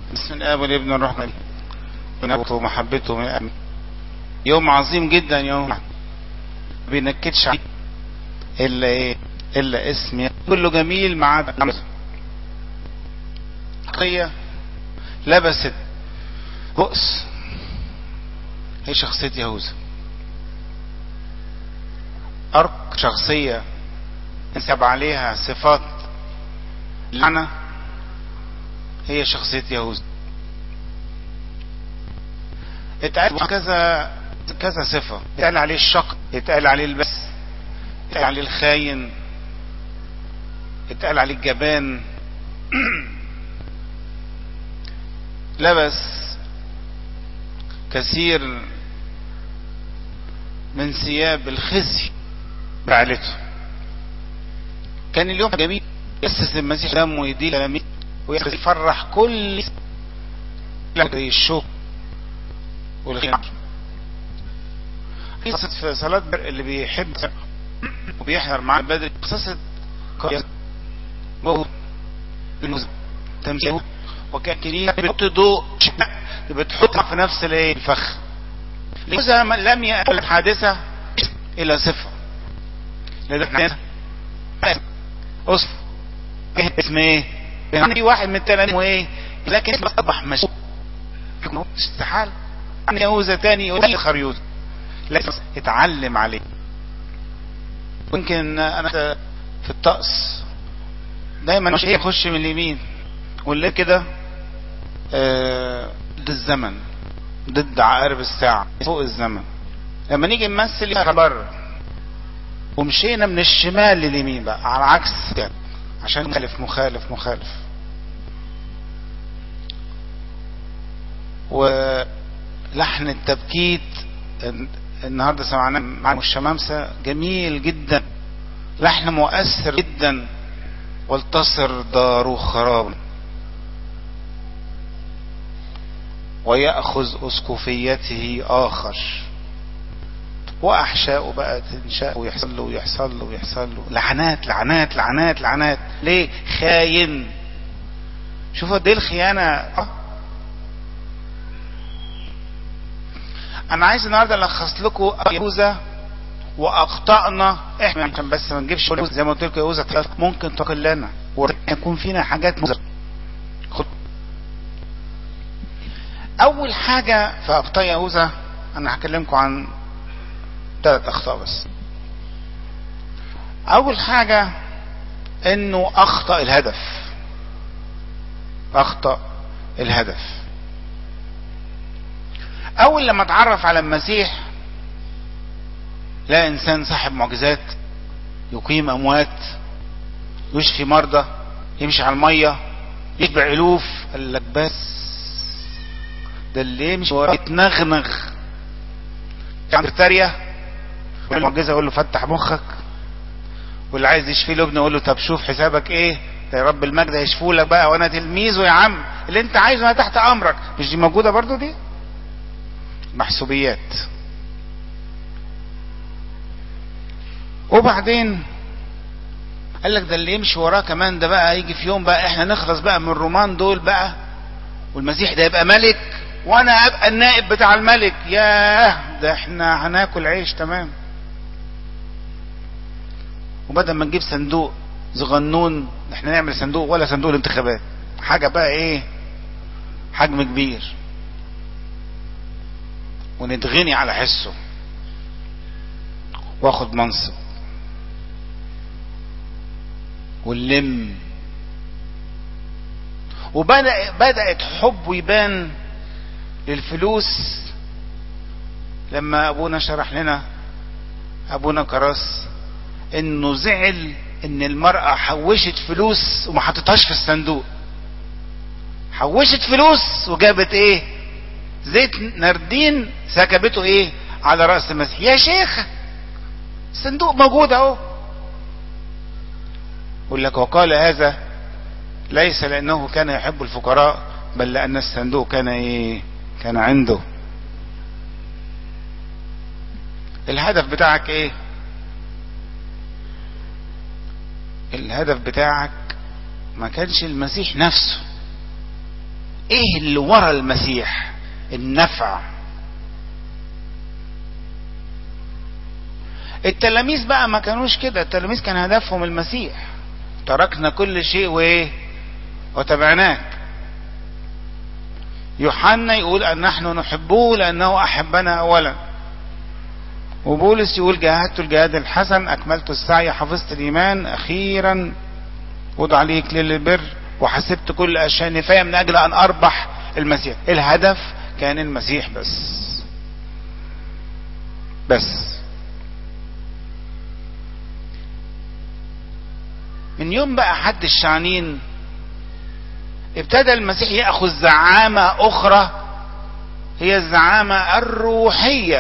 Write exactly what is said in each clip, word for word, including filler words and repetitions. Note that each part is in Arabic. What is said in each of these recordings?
بسم الاب والابن والروح القدس ونبوته ومحبته من الأمن. يوم عظيم جدا، يوم ما بينكدش عليه الا ايه الا اسم كله جميل مع حقيقة لبست بؤس. هي شخصية يهوذا، أرق شخصية انسب عليها صفات لعنة، هي شخصية يهوذا. اتقال كذا كذا صفة، اتقال عليه الشق، اتقال عليه البس، اتقال عليه الخاين، اتقال عليه الجبان. لبس كثير من ثياب الخزي بعلته. كان اليوم جميل، يسس المسيح دمه ويديه للامين ويفرح كل الشوق والغنى. قصة في صلاة اللي بيحب وبيحضر معاه بدري، قصة تمثيل وكان كنيسة بتحط ضوء بتحطها في نفس الفخ. يهوذا لم يأتي حادثة إلى صفة لذلك أصف اسم ايه عندي واحد من التلاميذ ايه لكن اصبح مشهور استحال عن يهوذا تاني يقول خريوط لكن اتعلم عليه. ممكن انا في الطقس دايما مش يخش من اليمين واللي كده اه ضد الزمن، ضد عقارب الساعة، فوق الزمن. لما نيجي نمثل بره ومشينا من الشمال لليمين بقى على عكس يعني، عشان مخالف مخالف مخالف. ولحن التبكيت النهارده سمعناه مع الشمامسة جميل جدا، لحن مؤثر جدا. والتصر دار خراب ويأخذ أسقفيته آخر، وأحشاءه بقى تنشاء ويحصل له ويحصل له ويحصل له لعنات لعنات لعنات لعنات. ليه؟ خاين. شوفوا دي الخيانة. أنا عايز النهارده ألخص لكم يهوذا وأخطأنا إحنا، عشان بس ما نجيبش زي ما قلت لكم يهوذا ممكن تقلنا ويكون فينا حاجات مزرعة. أول حاجة في أخطاء يهوذا أنا هكلمكم عن ثلاث أخطاء بس. أول حاجة إنه أخطأ الهدف، أخطأ الهدف. أول لما اتعرف على المسيح لا إنسان صاحب معجزات، يقيم أموات، يشفي مرضى، يمشي على المية، يتبع ألوف. قال لك بس ده اللي يمشي وراه يتنغنغ عند ترية. والمعجزة يقول له فتح مخك، واللي عايز يشفي له ابنه يقول له طب شوف حسابك ايه يا رب المجد هيشفوا لك بقى وانا تلميذه يا عم، اللي انت عايزه انا تحت امرك. مش دي موجودة برضو؟ دي محسوبيات. وبعدين قال لك ده اللي يمشي وراه كمان ده بقى يجي في يوم بقى احنا نخلص بقى من الرومان دول بقى، والمسيح ده يبقى ملك وانا ابقى النائب بتاع الملك. ياه ده احنا هناكل عيش تمام. وبدل ما نجيب صندوق صغنون احنا نعمل صندوق ولا صندوق الانتخابات، حاجة بقى ايه حجم كبير ونتغني على حسه واخد منصب واللم. وبدأ بدأت حبه يبان للفلوس. لما ابونا شرح لنا ابونا كراس انه زعل ان المرأة حوشت فلوس وما حطتهاش في الصندوق، حوشت فلوس وجابت ايه زيت نردين سكبته ايه على رأس المسيح. يا شيخ الصندوق موجود اهو. يقول لك وقال هذا ليس لانه كان يحب الفقراء بل لان الصندوق كان ايه كان عنده. الهدف بتاعك ايه؟ الهدف بتاعك ما كانش المسيح نفسه، ايه اللي ورا المسيح؟ النفع. التلاميذ بقى ما كانوش كده، التلاميذ كان هدفهم المسيح. تركنا كل شيء وايه وتبعناك. يوحنا يقول ان نحن نحبه لانه احبنا اولا. وبولس يقول جاهدت الجهاد الحسن، اكملت السعي، حفظت الايمان، اخيرا وضع لي اكليل البر، وحسبت كل اشياء نفاية من اجل ان اربح المسيح. الهدف كان المسيح بس بس. من يوم بقى حد الشعنين ابتدى المسيح يأخذ زعامة اخرى، هي الزعامة الروحية.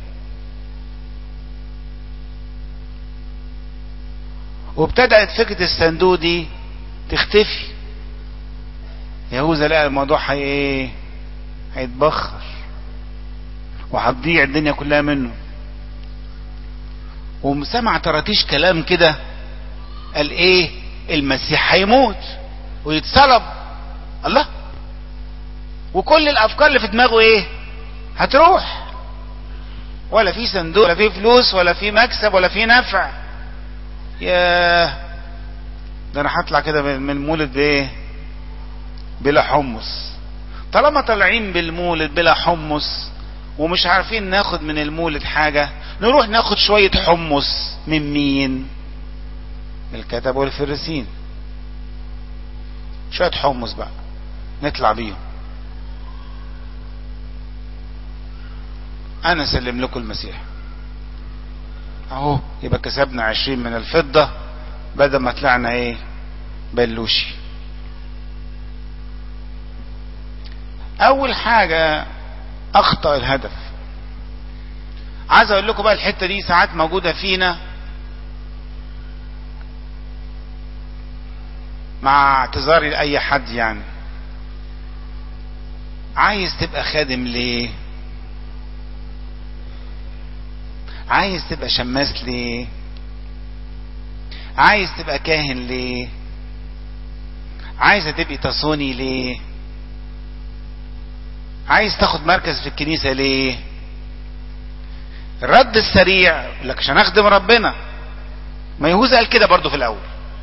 وابتدأت فكرة الصندوق دي تختفي. يهوذا لقى الموضوع هي ايه؟ هيتبخر وهتضيع الدنيا كلها منه. وسمع طرطيش كلام كده، قال ايه؟ المسيح هيموت ويتصلب. الله، وكل الافكار اللي في دماغه ايه؟ هتروح. ولا في صندوق ولا في فلوس ولا في مكسب ولا في نفع. ياه، ده انا هطلع كده من المولد بايه؟ بلا حمص. طالما طالعين بالمولد بلا حمص ومش عارفين ناخد من المولد حاجة، نروح ناخد شوية حمص من مين؟ الكتب والفريسين. شوية حمص بقى نطلع بيهم. انا سلم لكم المسيح اهو، يبقى كسبنا عشرين من الفضة بدل ما طلعنا ايه؟ بلوشي. اول حاجة اخطأ الهدف. عايز اقول لكم بقى الحتة دي ساعات موجودة فينا، مع اعتذاري لأي حد. يعني عايز تبقى خادم ليه؟ عايز تبقى شماس ليه؟ عايز تبقى كاهن ليه؟ عايزة تبقي تصوني ليه؟ عايز تاخد مركز في الكنيسة ليه؟ الرد السريع لك عشان اخدم ربنا. ما يهوذا قال كده برضو في الاول،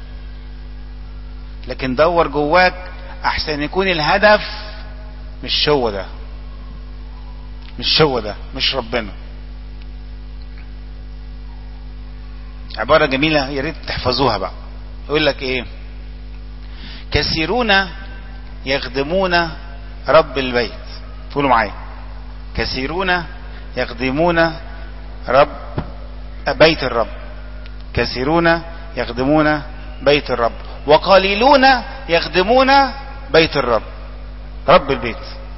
لكن دور جواك احسن يكون الهدف مش هو ده، مش هو ده، مش ربنا. عبارة جميلة يا ريت تحفظوها بقى. يقول لك ايه؟ كثيرون يخدمون رب البيت. قولوا معايا، كثيرون يخدمون رب بيت الرب. كثيرون يخدمون بيت الرب وقليلون يخدمون بيت الرب، رب البيت.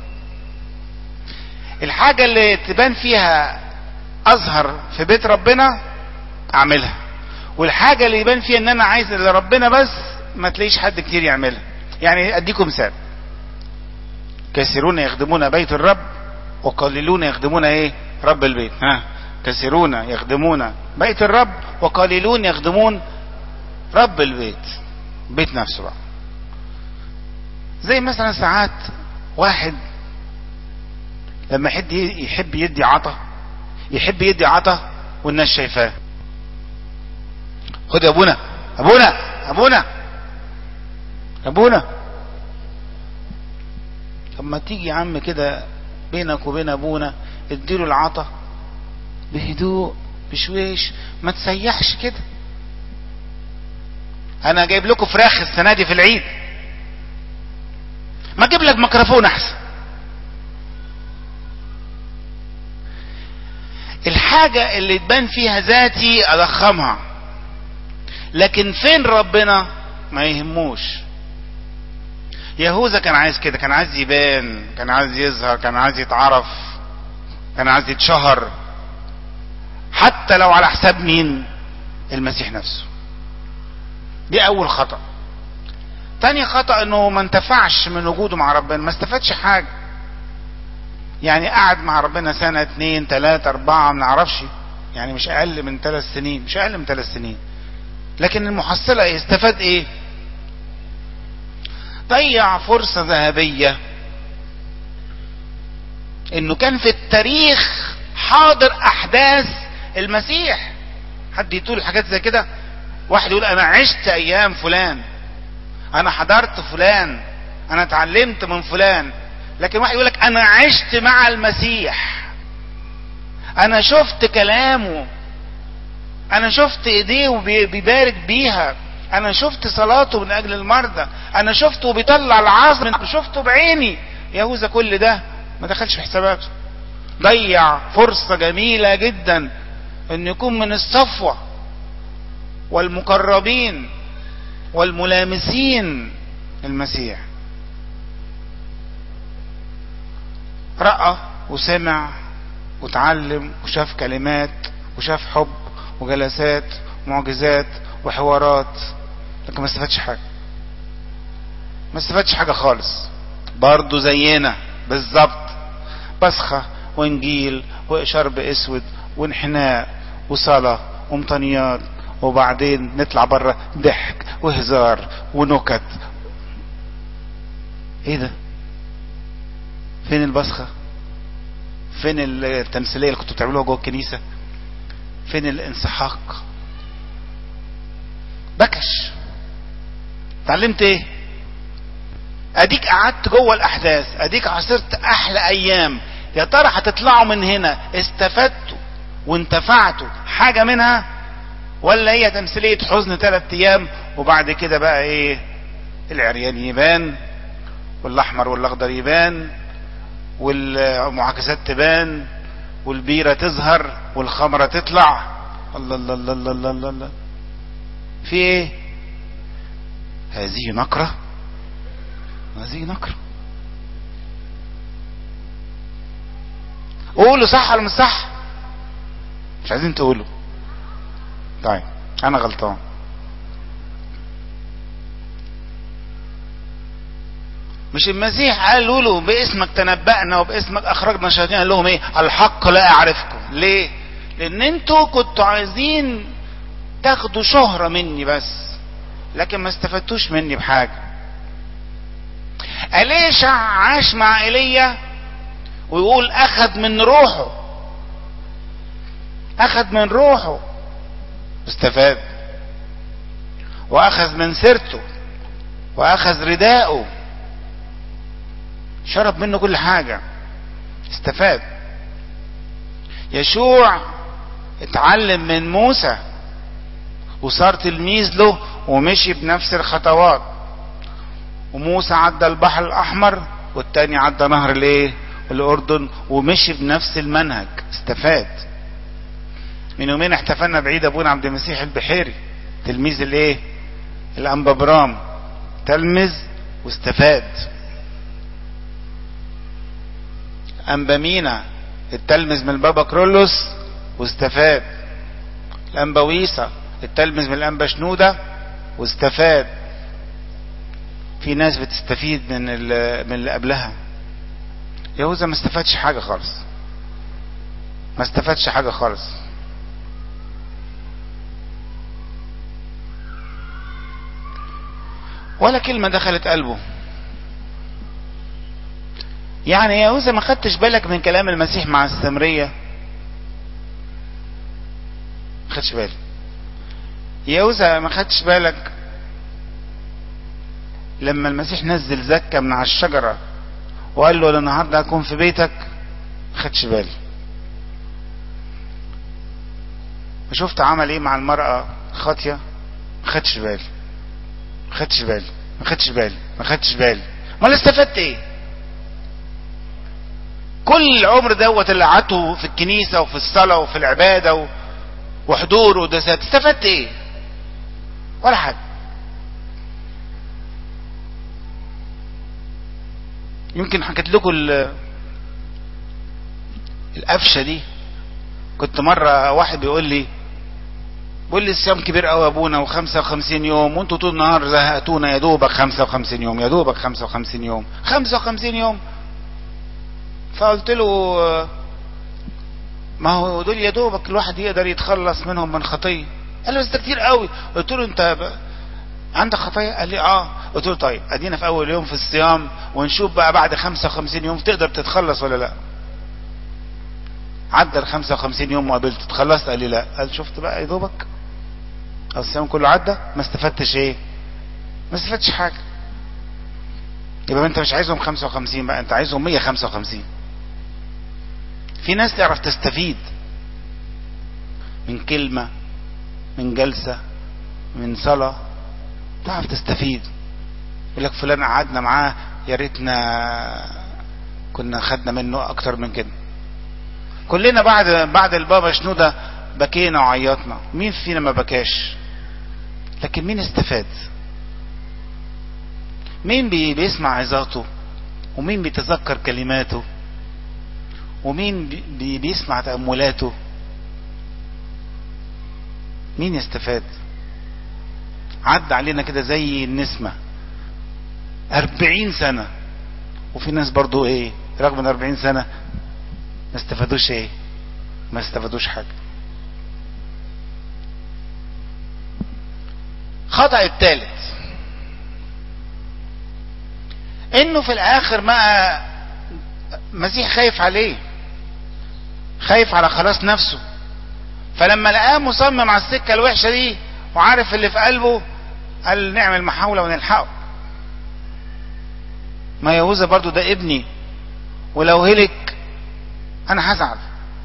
الحاجة اللي تبان فيها اظهر في بيت ربنا اعملها، والحاجة اللي يبان فيها ان انا عايز لربنا بس ما تلاقيش حد كتير يعملها. يعني اديكم مثال، كثيرون يخدمون بيت الرب وقليلون يخدمون ايه؟ رب البيت. ها، كثيرون يخدمون بيت الرب وقليلون يخدمون رب البيت، بيت نفسه بقى. زي مثلا ساعات واحد لما يحب يحب يدي عطا، يحب يدي عطا والناس شايفاه. خد يا ابونا ابونا ابونا ابونا. طب ما تيجي يا عم كده بينك وبين ابونا اديله العطا بهدوء بشويش، ما تسيحش كده. انا جايب لكم فراخ السنه دي في العيد، ما اجيب لك ميكروفون احسن. الحاجه اللي تبان فيها ذاتي اضخمها، لكن فين ربنا ما يهموش. يهوذا كان عايز كده، كان عايز يبان، كان عايز يظهر، كان عايز يتعرف، كان عايز يتشهر، حتى لو على حساب مين؟ المسيح نفسه. دي اول خطأ. تاني خطأ انه ما انتفعش من وجوده مع ربنا، ما استفادش حاجة. يعني قعد مع ربنا سنة اتنين تلاتة اربعة ما نعرفش، يعني مش اقل من ثلاث سنين، مش اقل من ثلاث سنين، لكن المحصلة ايه؟ استفاد ايه؟ ضيع فرصة ذهبية انه كان في التاريخ حاضر احداث المسيح. حد يقول حاجات زي كده؟ واحد يقول انا عشت ايام فلان، انا حضرت فلان، انا اتعلمت من فلان. لكن واحد يقول لك انا عشت مع المسيح، انا شفت كلامه، انا شفت ايديه وبيبارك بيها، انا شفت صلاته من اجل المرضى، انا شفته بيطلع العصر، شفته بعيني. يهوذا كل ده ما دخلش في حساباته، ضيع فرصة جميلة جدا ان يكون من الصفوة والمقربين والملامسين المسيح. رأى وسمع وتعلم وشاف كلمات وشاف حب وجلسات ومعجزات وحوارات، لكن ما استفادش حاجة، ما استفادش حاجة خالص. برضو زينا بالظبط، بسخة وانجيل واشار باسود وانحناء وصلاة ومطنيات، وبعدين نطلع بره ضحك وهزار ونكت. ايه ده؟ فين البسخة؟ فين التمثيلية اللي كنتوا بتعملوها جوه الكنيسة؟ فين الانسحاق؟ بكش. اتعلمت ايه؟ اديك قعدت جوه الاحداث، اديك عاصرت احلى ايام. يا ترى هتطلعوا من هنا استفدتوا وانتفعتوا حاجة منها، ولا هي تمثيلية حزن ثلاث ايام وبعد كده بقى ايه؟ العريان يبان والاحمر والاخضر يبان والمعاكسات تبان والبيرة تظهر والخمرة تطلع. الله الله الله الله الله الله، في ايه؟ هذه نقرة، هذه نقرة. قولوا صح ولا مش صح؟ مش عايزين تقولوا. طيب انا غلطان. مش المسيح قال له باسمك تنبأنا وباسمك اخرجنا الشياطين؟ قال لهم ايه؟ الحق لا اعرفكم. ليه؟ لان انتوا كنتوا عايزين تاخدوا شهرة مني بس، لكن ما استفدتوش مني بحاجة. أليشع عاش مع ايليا ويقول اخذ من روحه، اخذ من روحه استفاد، واخذ من سيرته، واخذ رداءه، شرب منه كل حاجة، استفاد. يشوع اتعلم من موسى وصار تلميذ له ومشي بنفس الخطوات. وموسى عدى البحر الاحمر والتاني عدى نهر الايه؟ الاردن، ومشي بنفس المنهج، استفاد. من يومين احتفلنا بعيد ابونا عبد المسيح البحيري، تلميذ الايه؟ الانبا برام، تلمذ واستفاد. انبا مينا التلمذ من البابا كرولوس واستفاد. الانبا ويسا التلمذ من الانبا شنودة واستفاد. في ناس بتستفيد من من اللي قبلها. يهوذا ما استفادش حاجة خالص، ما استفادش حاجة خالص. ولا كلمة دخلت قلبه. يعني يهوذا ما خدتش بالك من كلام المسيح مع السامرية؟ ما خدتش بالك. يهوذا ما خدتش بالك لما المسيح نزل زكا من على الشجرة وقال له النهارده هكون في بيتك؟ ما خدتش بالي. شفت عمل ايه مع المرأة خاطية؟ ما خدتش بالي، ما خدتش بالي، ما خدتش بالي، ما خدتش بالي. امال استفدت ايه؟ كل العمر دوت اللي قعدته في الكنيسة وفي الصلاة وفي العبادة وحضور ودسات، استفدت ايه؟ ولا حاجة. يمكن حكيت لكم القفشة دي. كنت مرة واحد بيقول لي بيقول لي الصيام كبير قوي يا ابونا وخمسة وخمسين يوم وانتوا طول النهار زهقتونا، يا دوبك خمسة وخمسين يوم، يا دوبك خمسة وخمسين يوم، خمسة وخمسين يوم. فقلت له ما هو دول يا دوبك الواحد يقدر يتخلص منهم من خطية. قال له بس ده كتير قوي. قلت له انت عندك خطايا؟ قال لي اه. قلت له طيب ادينا في اول يوم في الصيام ونشوف بقى بعد خمسة وخمسين يوم تقدر تتخلص ولا لا. عدى ال خمسة وخمسين يوم وقابلته، اتخلصت؟ قال لي لا. قال شفت بقى يا دوبك الصيام كله عدى ما استفدتش ايه؟ ما استفدتش حاجه. يبقى انت مش عايزهم خمسة وخمسين بقى، انت عايزهم مية وخمسة وخمسين. في ناس تعرف تستفيد من كلمه، من جلسه، من صلاه، تعرف تستفيد. يقول لك فلان قعدنا معاه يا ريتنا كنا خدنا منه اكتر من كده. كلنا بعد بعد البابا شنودة بكينا وعيطنا، مين فينا ما بكاش؟ لكن مين استفاد؟ مين بي بيسمع عظاته، ومين بيتذكر كلماته، ومين بي بيسمع تأملاته؟ مين يستفاد؟ عدى علينا كده زي النسمة أربعين سنة، وفي ناس برضو ايه رغم من أربعين سنة ما استفادوش ايه؟ ما استفادوش حاجة. خطأ الثالث انه في الاخر ما مسيح خايف عليه، خايف على خلاص نفسه، فلما لقاه مصمم على السكة الوحشة دي وعارف اللي في قلبه قال نعمل محاولة ونلحقه. ما يهوذا برضو ده ابني، ولو هلك انا هزعل.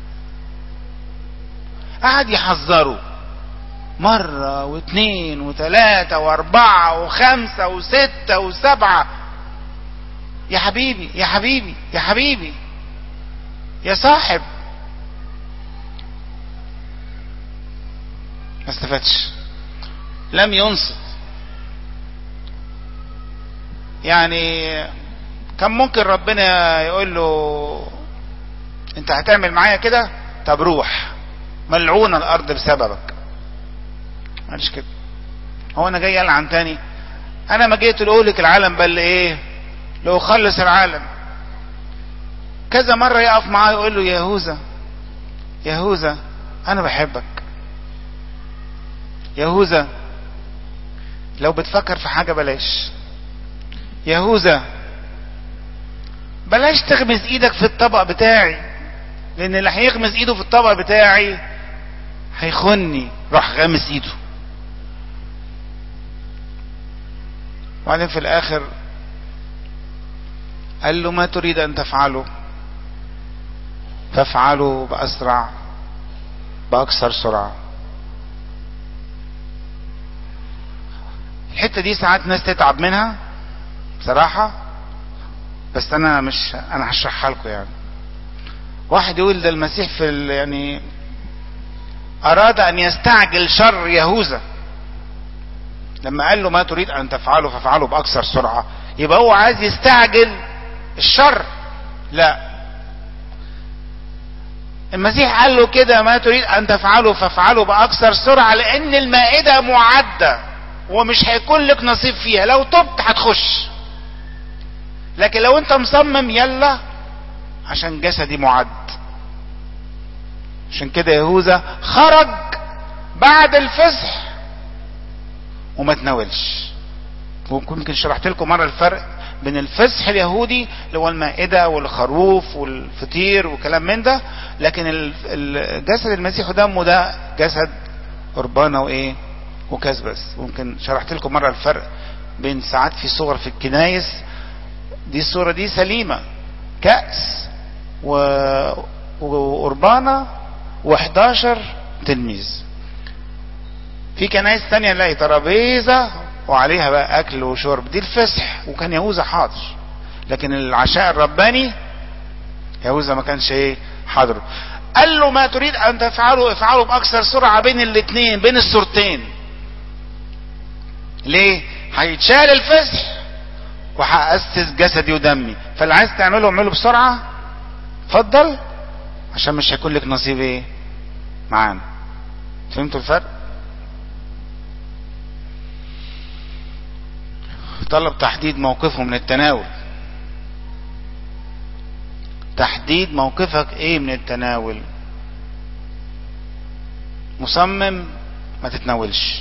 قعد يحذره مرة واثنين وثلاثة واربعة وخمسة وستة وسبعة، يا حبيبي يا حبيبي يا حبيبي يا صاحب. ما استفادش، لم ينصت. يعني كان ممكن ربنا يقول له انت هتعمل معايا كده، طب روح ملعون الارض بسببك. مالش كده. هو انا جاي العن تاني؟ انا ما جيت لاهلك العالم بل ايه؟ لو خلص العالم. كذا مرة يقف معاه يقول له يهوذا يهوذا انا بحبك، يهوذا لو بتفكر في حاجة بلاش، يهوذا بلاش تغمز ايدك في الطبق بتاعي، لان اللي هيغمز ايده في الطبق بتاعي هيخني. راح غامس ايده. وبعدين في الاخر قال له ما تريد ان تفعله فافعله باسرع باكثر سرعة. الحتة دي ساعات ناس تتعب منها بصراحة، بس انا مش انا هشرحها لكم. يعني واحد يقول ده المسيح في يعني اراد ان يستعجل شر يهوذا لما قال له ما تريد ان تفعله فافعله باكثر سرعة، يبقى هو عايز يستعجل الشر. لا، المسيح قال له كده ما تريد ان تفعله فافعله باكثر سرعة، لان المائدة معدة ومش هيكون لك نصيب فيها. لو تبت هتخش، لكن لو انت مصمم يلا عشان جسدي معد. عشان كده يهوذا خرج بعد الفصح وما تناولش. ويمكن شرحت لكم مرة الفرق بين الفصح اليهودي اللي هو المائدة والخروف والفطير وكلام من ده، لكن الجسد المسيح ودمه ده جسد قربانة وايه وكاس بس. ممكن شرحت لكم مرة الفرق بين ساعات في صور في الكنايس دي الصورة دي سليمة، كأس وقربانة وحداشر تلميذ. في كنايس تانية نلاقي ترابيزة وعليها بقى اكل وشرب، دي الفصح، وكان يهوذا حاضر. لكن العشاء الرباني يهوذا ما كانش ايه حاضر. قال له ما تريد ان تفعله افعله باكثر سرعة بين الاثنين، بين الصورتين. ليه؟ هيتشال الفصح وهأسس جسدي ودمي، فاللي عايز تعمله اعمله بسرعة اتفضل، عشان مش هيكون لك نصيب ايه معانا. فهمتوا الفرق؟ طلب تحديد موقفه من التناول. تحديد موقفك ايه من التناول. مصمم ما تتناولش،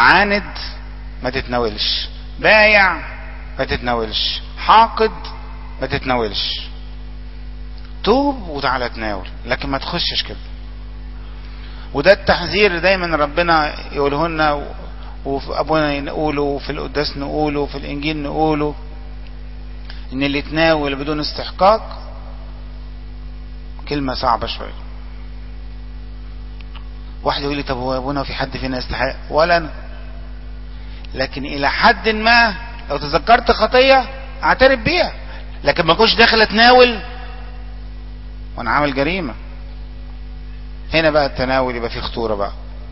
معاند ما تتناولش، بايع ما تتناولش، حاقد ما تتناولش. توب وتعالى تناول، لكن ما تخشش كده. وده التحذير دايما ربنا يقوله لنا، وفي ابونا نقوله، وفي القداس نقوله، وفي الانجيل نقوله، ان اللي يتناول بدون استحقاق كلمة صعبة شوية. واحد يقول لي طب هو ابونا في حد فينا يستحق؟ ولا انا، لكن الى حد ما لو تذكرت خطية اعترف بيها، لكن ما كنتش داخل اتناول وانا عامل جريمة. هنا بقى التناول يبقى فيه خطورة، بقى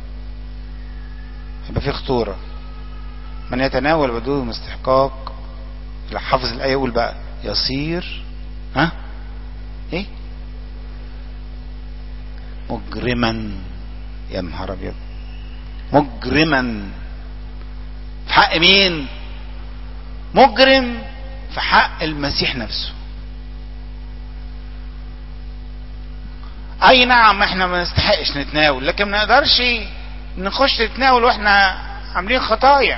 يبقى فيه خطورة. من يتناول بدون استحقاق، اللي حافظ الآية يقول بقى يصير ها ايه مجرما. يا نهار ابيض، مجرما في حق مين؟ مجرم في حق المسيح نفسه. اي نعم احنا ما نستحقش نتناول، لكن ما نقدرش نخش نتناول واحنا عاملين خطايا،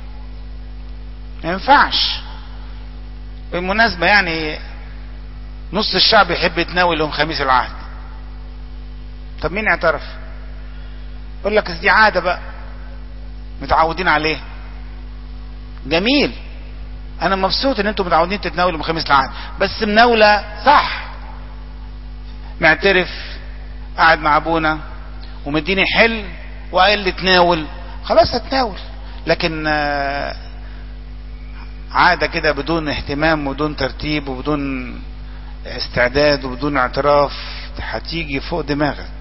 ما ينفعش. بالمناسبة يعني نص الشعب يحب يتناول يوم خميس العهد. طب مين اعترف؟ يقول لك دي عادة بقى متعودين عليه. جميل، انا مبسوط ان انتم متعودين تتناولوا يوم خميس العهد، بس مناولة صح، معترف، قاعد مع ابونا ومديني حل وقال لي تناول، خلاص هتناول. لكن عادة كده بدون اهتمام وبدون ترتيب وبدون استعداد وبدون اعتراف، هتيجي فوق دماغك،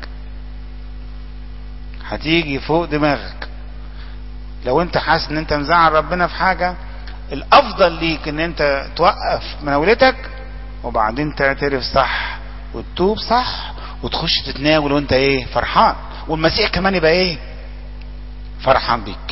هتيجي فوق دماغك. لو انت حاسس ان انت مزعل ربنا في حاجة، الافضل ليك ان انت توقف مناولتك وبعدين تعترف صح وتتوب صح وتخش تتناول وانت ايه فرحان، والمسيح كمان يبقى ايه فرحان بيك.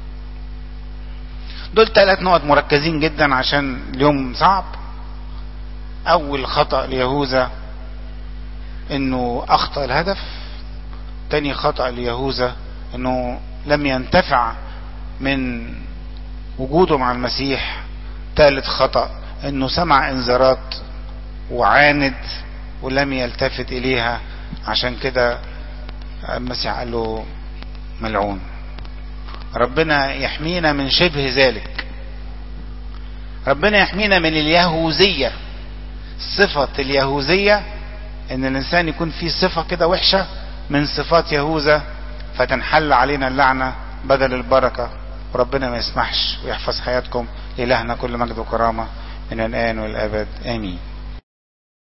دول ثلاث نقط مركزين جدا عشان اليوم صعب. اول خطأ ليهوذا انه اخطأ الهدف. تاني خطأ ليهوذا انه لم ينتفع من وجوده مع المسيح. ثالث خطأ انه سمع انذارات وعاند ولم يلتفت اليها، عشان كده المسيح قال له ملعون. ربنا يحمينا من شبه ذلك، ربنا يحمينا من اليهوذية. صفة اليهوذية ان الانسان يكون فيه صفة كده وحشة من صفات يهوذا فتنحل علينا اللعنة بدل البركة. وربنا ما يسمحش، ويحفظ حياتكم. لإلهنا كل مجد وكرامة من الآن والأبد، آمين.